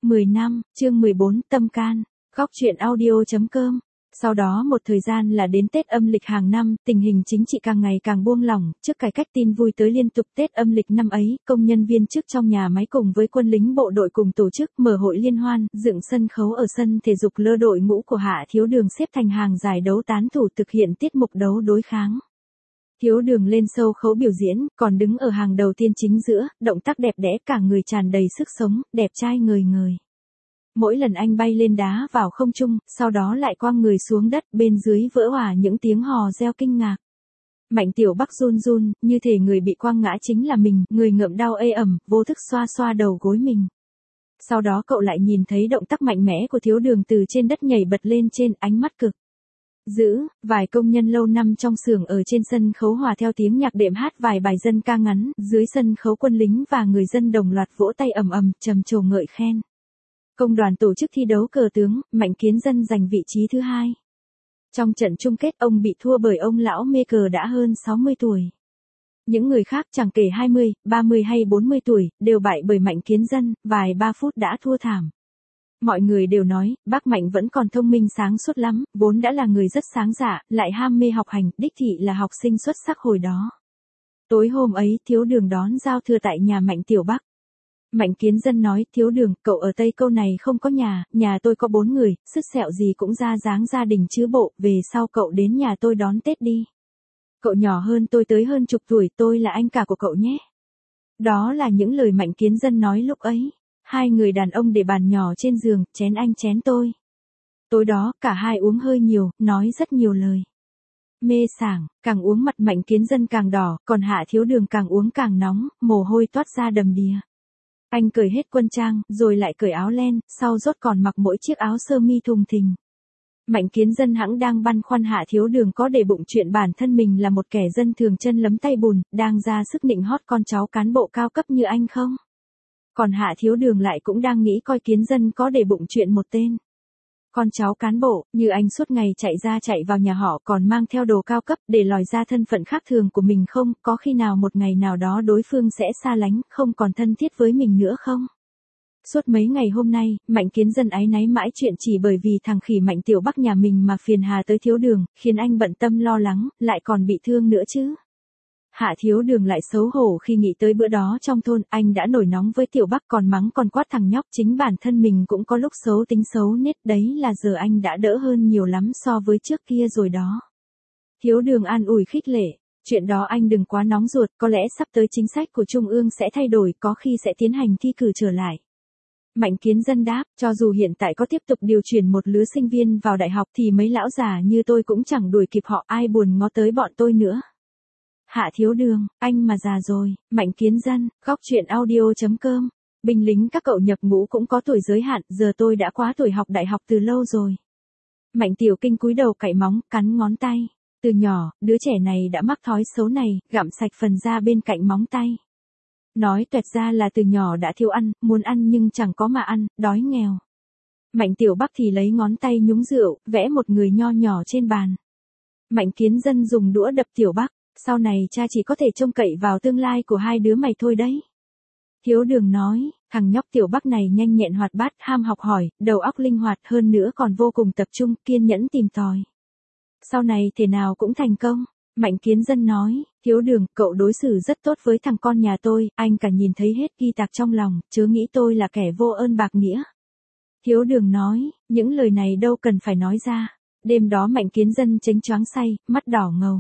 10 năm, chương 14, tâm can, góc truyện audio.com. Sau đó một thời gian là đến Tết âm lịch hàng năm, tình hình chính trị càng ngày càng buông lỏng, trước cải cách tin vui tới liên tục. Tết âm lịch năm ấy, công nhân viên chức trong nhà máy cùng với quân lính bộ đội cùng tổ chức mở hội liên hoan, dựng sân khấu ở sân thể dục lơ đội ngũ của Hạ Thiếu Đường xếp thành hàng dài đấu tán thủ thực hiện tiết mục đấu đối kháng. Thiếu Đường lên sâu khấu biểu diễn, còn đứng ở hàng đầu tiên chính giữa, động tác đẹp đẽ cả người tràn đầy sức sống, đẹp trai ngời ngời. Mỗi lần anh bay lên đá vào không trung, sau đó lại quăng người xuống đất, bên dưới vỡ òa những tiếng hò reo kinh ngạc. Mạnh Tiểu Bắc run run, như thể người bị quăng ngã chính là mình, người ngợm đau ê ẩm, vô thức xoa xoa đầu gối mình. Sau đó cậu lại nhìn thấy động tác mạnh mẽ của Thiếu Đường từ trên đất nhảy bật lên trên, ánh mắt cực dữ. Vài công nhân lâu năm trong xưởng ở trên sân khấu hòa theo tiếng nhạc đệm hát vài bài dân ca ngắn, dưới sân khấu quân lính và người dân đồng loạt vỗ tay ầm ầm, trầm trồ ngợi khen. Công đoàn tổ chức thi đấu cờ tướng, Mạnh Kiến Dân giành vị trí thứ 2. Trong trận chung kết ông bị thua bởi ông lão mê cờ đã hơn 60 tuổi. Những người khác chẳng kể 20, 30 hay 40 tuổi, đều bại bởi Mạnh Kiến Dân, vài 3 phút đã thua thảm. Mọi người đều nói, bác Mạnh vẫn còn thông minh sáng suốt lắm, vốn đã là người rất sáng dạ, lại ham mê học hành, đích thị là học sinh xuất sắc hồi đó. Tối hôm ấy, Thiếu Đường đón giao thừa tại nhà Mạnh Tiểu Bắc. Mạnh Kiến Dân nói, Thiếu Đường, cậu ở Tây Câu này không có nhà tôi có 4 người, sứt sẹo gì cũng ra dáng gia đình chứ bộ, về sau cậu đến nhà tôi đón Tết đi. Cậu nhỏ hơn tôi tới hơn chục tuổi, tôi là anh cả của cậu nhé. Đó là những lời Mạnh Kiến Dân nói lúc ấy. Hai người đàn ông để bàn nhỏ trên giường, chén anh chén tôi. Tối đó, cả hai uống hơi nhiều, nói rất nhiều lời. Mê sảng, càng uống mặt Mạnh Kiến Dân càng đỏ, còn Hạ Thiếu Đường càng uống càng nóng, mồ hôi toát ra đầm đìa. Anh cởi hết quân trang, rồi lại cởi áo len, sau rốt còn mặc mỗi chiếc áo sơ mi thùng thình. Mạnh Kiến Dân hẵng đang băn khoăn Hạ Thiếu Đường có để bụng chuyện bản thân mình là một kẻ dân thường chân lấm tay bùn, đang ra sức nịnh hót con cháu cán bộ cao cấp như anh không? Còn Hạ Thiếu Đường lại cũng đang nghĩ coi Kiến Dân có để bụng chuyện một tên con cháu cán bộ, như anh suốt ngày chạy ra chạy vào nhà họ còn mang theo đồ cao cấp để lòi ra thân phận khác thường của mình không, có khi nào một ngày nào đó đối phương sẽ xa lánh, không còn thân thiết với mình nữa không? Suốt mấy ngày hôm nay, Mạnh Kiến Dân áy náy mãi chuyện chỉ bởi vì thằng khỉ Mạnh Tiểu Bắc nhà mình mà phiền hà tới Thiếu Đường, khiến anh bận tâm lo lắng, lại còn bị thương nữa chứ. Hạ Thiếu Đường lại xấu hổ khi nghĩ tới bữa đó trong thôn, anh đã nổi nóng với Tiểu Bắc còn mắng còn quát thằng nhóc, chính bản thân mình cũng có lúc xấu tính xấu nết, đấy là giờ anh đã đỡ hơn nhiều lắm so với trước kia rồi đó. Thiếu Đường an ủi khích lệ, chuyện đó anh đừng quá nóng ruột, có lẽ sắp tới chính sách của Trung ương sẽ thay đổi, có khi sẽ tiến hành thi cử trở lại. Mạnh Kiến Dân đáp, cho dù hiện tại có tiếp tục điều chuyển một lứa sinh viên vào đại học thì mấy lão già như tôi cũng chẳng đuổi kịp họ, ai buồn ngó tới bọn tôi nữa. Hạ Thiếu Đường, anh mà già rồi. Mạnh Kiến Dân, góc truyện audio.com. Binh lính các cậu nhập ngũ cũng có tuổi giới hạn, giờ tôi đã quá tuổi học đại học từ lâu rồi. Mạnh Tiểu Kinh cúi đầu cạy móng, cắn ngón tay. Từ nhỏ, đứa trẻ này đã mắc thói xấu này, gặm sạch phần da bên cạnh móng tay. Nói toẹt ra là từ nhỏ đã thiếu ăn, muốn ăn nhưng chẳng có mà ăn, đói nghèo. Mạnh Tiểu Bắc thì lấy ngón tay nhúng rượu, vẽ một người nho nhỏ trên bàn. Mạnh Kiến Dân dùng đũa đập Tiểu Bắc. Sau này cha chỉ có thể trông cậy vào tương lai của hai đứa mày thôi đấy. Thiếu Đường nói, thằng nhóc Tiểu Bắc này nhanh nhẹn hoạt bát, ham học hỏi, đầu óc linh hoạt, hơn nữa còn vô cùng tập trung, kiên nhẫn tìm tòi. Sau này thế nào cũng thành công. Mạnh Kiến Dân nói, Thiếu Đường, cậu đối xử rất tốt với thằng con nhà tôi, anh cả nhìn thấy hết ghi tạc trong lòng, chớ nghĩ tôi là kẻ vô ơn bạc nghĩa. Thiếu Đường nói, những lời này đâu cần phải nói ra. Đêm đó Mạnh Kiến Dân chếnh choáng say, mắt đỏ ngầu.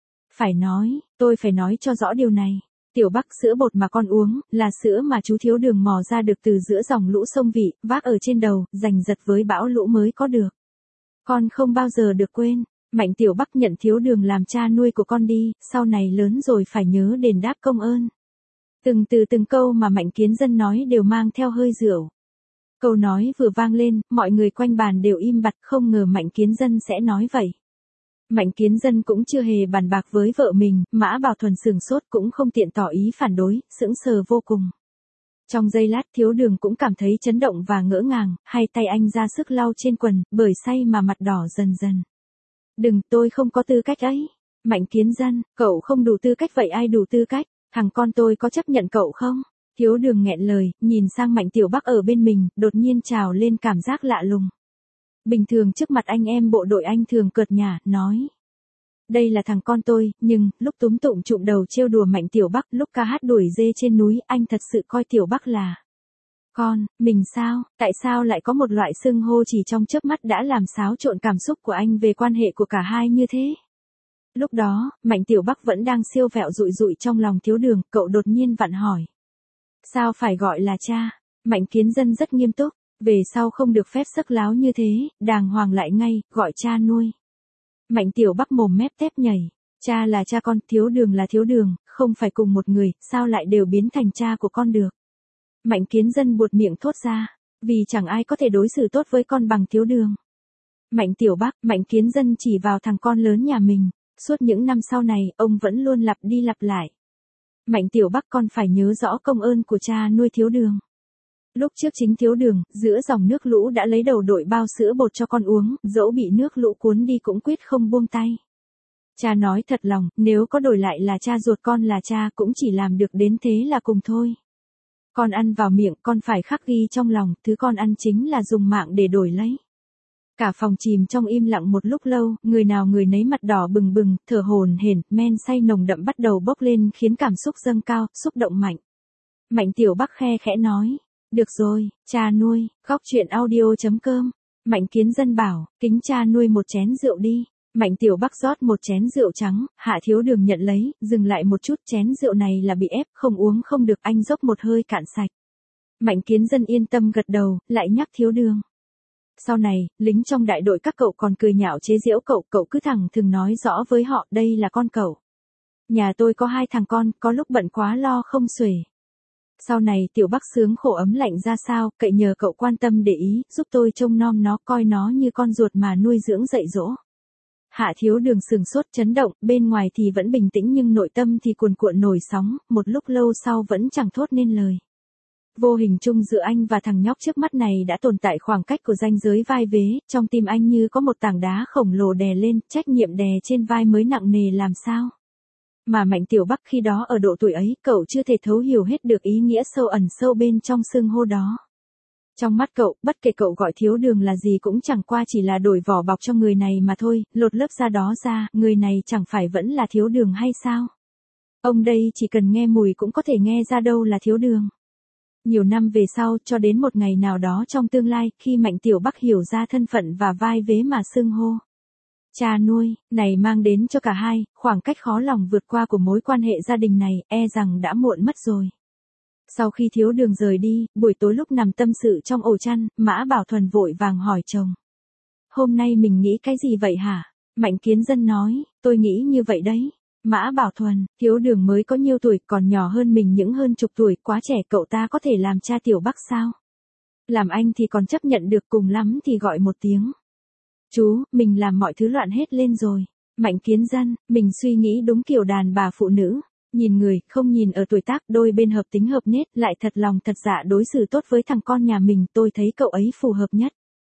Tôi phải nói cho rõ điều này. Tiểu Bắc, sữa bột mà con uống, là sữa mà chú Thiếu Đường mò ra được từ giữa dòng lũ sông Vị, vác ở trên đầu, giành giật với bão lũ mới có được. Con không bao giờ được quên. Mạnh Tiểu Bắc nhận Thiếu Đường làm cha nuôi của con đi, sau này lớn rồi phải nhớ đền đáp công ơn. Từng câu mà Mạnh Kiến Dân nói đều mang theo hơi rượu. Câu nói vừa vang lên, mọi người quanh bàn đều im bặt, không ngờ Mạnh Kiến Dân sẽ nói vậy. Mạnh Kiến Dân cũng chưa hề bàn bạc với vợ mình, Mã Bảo Thuần sửng sốt cũng không tiện tỏ ý phản đối, sững sờ vô cùng. Trong giây lát Thiếu Đường cũng cảm thấy chấn động và ngỡ ngàng, hai tay anh ra sức lau trên quần, bởi say mà mặt đỏ dần dần. Đừng, tôi không có tư cách ấy. Mạnh Kiến Dân, cậu không đủ tư cách vậy ai đủ tư cách, thằng con tôi có chấp nhận cậu không? Thiếu Đường nghẹn lời, nhìn sang Mạnh Tiểu Bắc ở bên mình, đột nhiên trào lên cảm giác lạ lùng. Bình thường trước mặt anh em bộ đội anh thường cợt nhả, nói. Đây là thằng con tôi, nhưng, lúc túm tụm trụm đầu trêu đùa Mạnh Tiểu Bắc, lúc ca hát đuổi dê trên núi, anh thật sự coi Tiểu Bắc là con, mình sao, tại sao lại có một loại xưng hô chỉ trong chớp mắt đã làm xáo trộn cảm xúc của anh về quan hệ của cả hai như thế? Lúc đó, Mạnh Tiểu Bắc vẫn đang siêu vẹo rụi rụi trong lòng Thiếu Đường, cậu đột nhiên vặn hỏi. Sao phải gọi là cha? Mạnh Kiến Dân rất nghiêm túc, về sau không được phép sấc láo như thế, đàng hoàng lại ngay, gọi cha nuôi. Mạnh Tiểu Bắc mồm mép tép nhảy, cha là cha con, Thiếu Đường là Thiếu Đường, không phải cùng một người, sao lại đều biến thành cha của con được? Mạnh Kiến Dân buột miệng thốt ra, vì chẳng ai có thể đối xử tốt với con bằng Thiếu Đường. Mạnh Tiểu Bắc, Mạnh Kiến Dân chỉ vào thằng con lớn nhà mình, suốt những năm sau này, ông vẫn luôn lặp đi lặp lại. Mạnh Tiểu Bắc con phải nhớ rõ công ơn của cha nuôi Thiếu Đường. Lúc trước chính Thiếu Đường, giữa dòng nước lũ đã lấy đầu đội bao sữa bột cho con uống, dẫu bị nước lũ cuốn đi cũng quyết không buông tay. Cha nói thật lòng, nếu có đổi lại là cha ruột con là cha cũng chỉ làm được đến thế là cùng thôi. Con ăn vào miệng con phải khắc ghi trong lòng, thứ con ăn chính là dùng mạng để đổi lấy. Cả phòng chìm trong im lặng một lúc lâu, người nào người nấy mặt đỏ bừng bừng, thở hổn hển, men say nồng đậm bắt đầu bốc lên khiến cảm xúc dâng cao, xúc động mạnh. Mạnh Tiểu Bắc khe khẽ nói, được rồi, cha nuôi, góc chuyện audio.com. Mạnh Kiến Dân bảo, kính cha nuôi một chén rượu đi. Mạnh Tiểu Bắc rót một chén rượu trắng, Hạ Thiếu Đường nhận lấy, dừng lại một chút, chén rượu này là bị ép, không uống không được, anh dốc một hơi cạn sạch. Mạnh Kiến Dân yên tâm gật đầu, lại nhắc Thiếu Đường. Sau này, lính trong đại đội các cậu còn cười nhạo chế giễu cậu, cậu cứ thẳng thừng nói rõ với họ, đây là con cậu. Nhà tôi có 2 thằng con, có lúc bận quá lo không xuể. Sau này Tiểu Bắc sướng khổ ấm lạnh ra sao, cậy nhờ cậu quan tâm để ý, giúp tôi trông nom nó, coi nó như con ruột mà nuôi dưỡng dạy dỗ. Hạ Thiếu Đường sừng sốt chấn động, bên ngoài thì vẫn bình tĩnh nhưng nội tâm thì cuồn cuộn nổi sóng, một lúc lâu sau vẫn chẳng thốt nên lời. Vô hình chung giữa anh và thằng nhóc trước mắt này đã tồn tại khoảng cách của ranh giới vai vế, trong tim anh như có một tảng đá khổng lồ đè lên, trách nhiệm đè trên vai mới nặng nề làm sao. Mà Mạnh Tiểu Bắc khi đó ở độ tuổi ấy, cậu chưa thể thấu hiểu hết được ý nghĩa sâu ẩn sâu bên trong xưng hô đó. Trong mắt cậu, bất kể cậu gọi Thiếu Đường là gì cũng chẳng qua chỉ là đổi vỏ bọc cho người này mà thôi, lột lớp da đó ra, người này chẳng phải vẫn là Thiếu Đường hay sao? Ông đây chỉ cần nghe mùi cũng có thể nghe ra đâu là Thiếu Đường. Nhiều năm về sau, cho đến một ngày nào đó trong tương lai, khi Mạnh Tiểu Bắc hiểu ra thân phận và vai vế mà xưng hô. Cha nuôi, này mang đến cho cả hai, khoảng cách khó lòng vượt qua của mối quan hệ gia đình này, e rằng đã muộn mất rồi. Sau khi Thiếu Đường rời đi, buổi tối lúc nằm tâm sự trong ổ chăn, Mã Bảo Thuần vội vàng hỏi chồng. Hôm nay mình nghĩ cái gì vậy hả? Mạnh Kiến Dân nói, tôi nghĩ như vậy đấy. Mã Bảo Thuần, Thiếu Đường mới có nhiêu tuổi, còn nhỏ hơn mình những hơn chục tuổi, quá trẻ, cậu ta có thể làm cha Tiểu Bắc sao? Làm anh thì còn chấp nhận được, cùng lắm thì gọi một tiếng. Chú, mình làm mọi thứ loạn hết lên rồi. Mạnh Kiến Dân, mình suy nghĩ đúng kiểu đàn bà phụ nữ. Nhìn người, không nhìn ở tuổi tác, đôi bên hợp tính hợp nết, lại thật lòng thật dạ đối xử tốt với thằng con nhà mình, tôi thấy cậu ấy phù hợp nhất.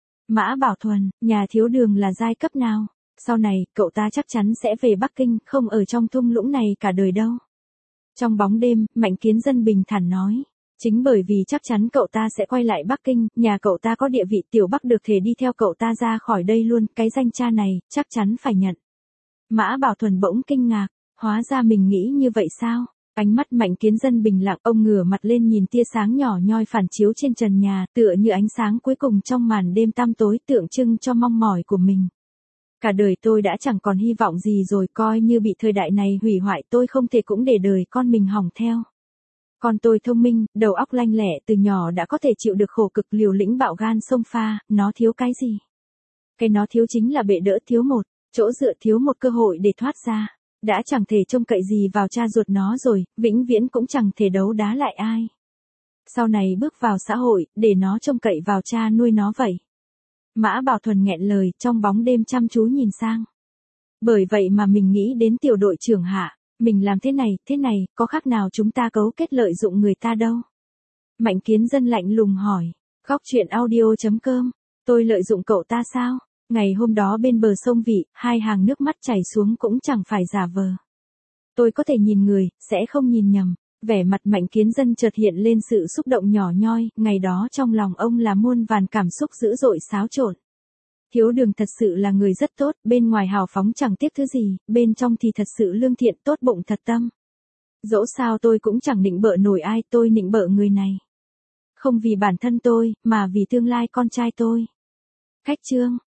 Mã Bảo Thuần, nhà Thiếu Đường là giai cấp nào? Sau này, cậu ta chắc chắn sẽ về Bắc Kinh, không ở trong thung lũng này cả đời đâu. Trong bóng đêm, Mạnh Kiến Dân bình thản nói. Chính bởi vì chắc chắn cậu ta sẽ quay lại Bắc Kinh, nhà cậu ta có địa vị, Tiểu Bắc được thể đi theo cậu ta ra khỏi đây luôn, cái danh cha này, chắc chắn phải nhận. Mã Bảo Thuần bỗng kinh ngạc, hóa ra mình nghĩ như vậy sao? Ánh mắt Mạnh Kiến Dân bình lặng, ông ngửa mặt lên nhìn tia sáng nhỏ nhoi phản chiếu trên trần nhà, tựa như ánh sáng cuối cùng trong màn đêm tăm tối, tượng trưng cho mong mỏi của mình. Cả đời tôi đã chẳng còn hy vọng gì rồi, coi như bị thời đại này hủy hoại, tôi không thể cũng để đời con mình hỏng theo. Con tôi thông minh, đầu óc lanh lẹ, từ nhỏ đã có thể chịu được khổ cực, liều lĩnh bạo gan xông pha, nó thiếu cái gì? Cái nó thiếu chính là bệ đỡ, thiếu một chỗ dựa, thiếu một cơ hội để thoát ra. Đã chẳng thể trông cậy gì vào cha ruột nó rồi, vĩnh viễn cũng chẳng thể đấu đá lại ai. Sau này bước vào xã hội, để nó trông cậy vào cha nuôi nó vậy. Mã Bảo Thuần nghẹn lời, trong bóng đêm chăm chú nhìn sang. Bởi vậy mà mình nghĩ đến tiểu đội trưởng Hạ, mình làm thế này, có khác nào chúng ta cấu kết lợi dụng người ta đâu. Mạnh Kiến Dân lạnh lùng hỏi, góc chuyện audio.com, tôi lợi dụng cậu ta sao? Ngày hôm đó bên bờ sông Vị, 2 hàng nước mắt chảy xuống cũng chẳng phải giả vờ. Tôi có thể nhìn người, sẽ không nhìn nhầm. Vẻ mặt Mạnh Kiến Dân chợt hiện lên sự xúc động nhỏ nhoi, ngày đó trong lòng ông là muôn vàn cảm xúc dữ dội xáo trộn. Thiếu Đường thật sự là người rất tốt, bên ngoài hào phóng chẳng tiếc thứ gì, bên trong thì thật sự lương thiện tốt bụng thật tâm. Dẫu sao tôi cũng chẳng nịnh bợ nổi ai, tôi nịnh bợ người này. Không vì bản thân tôi, mà vì tương lai con trai tôi. Khách chương.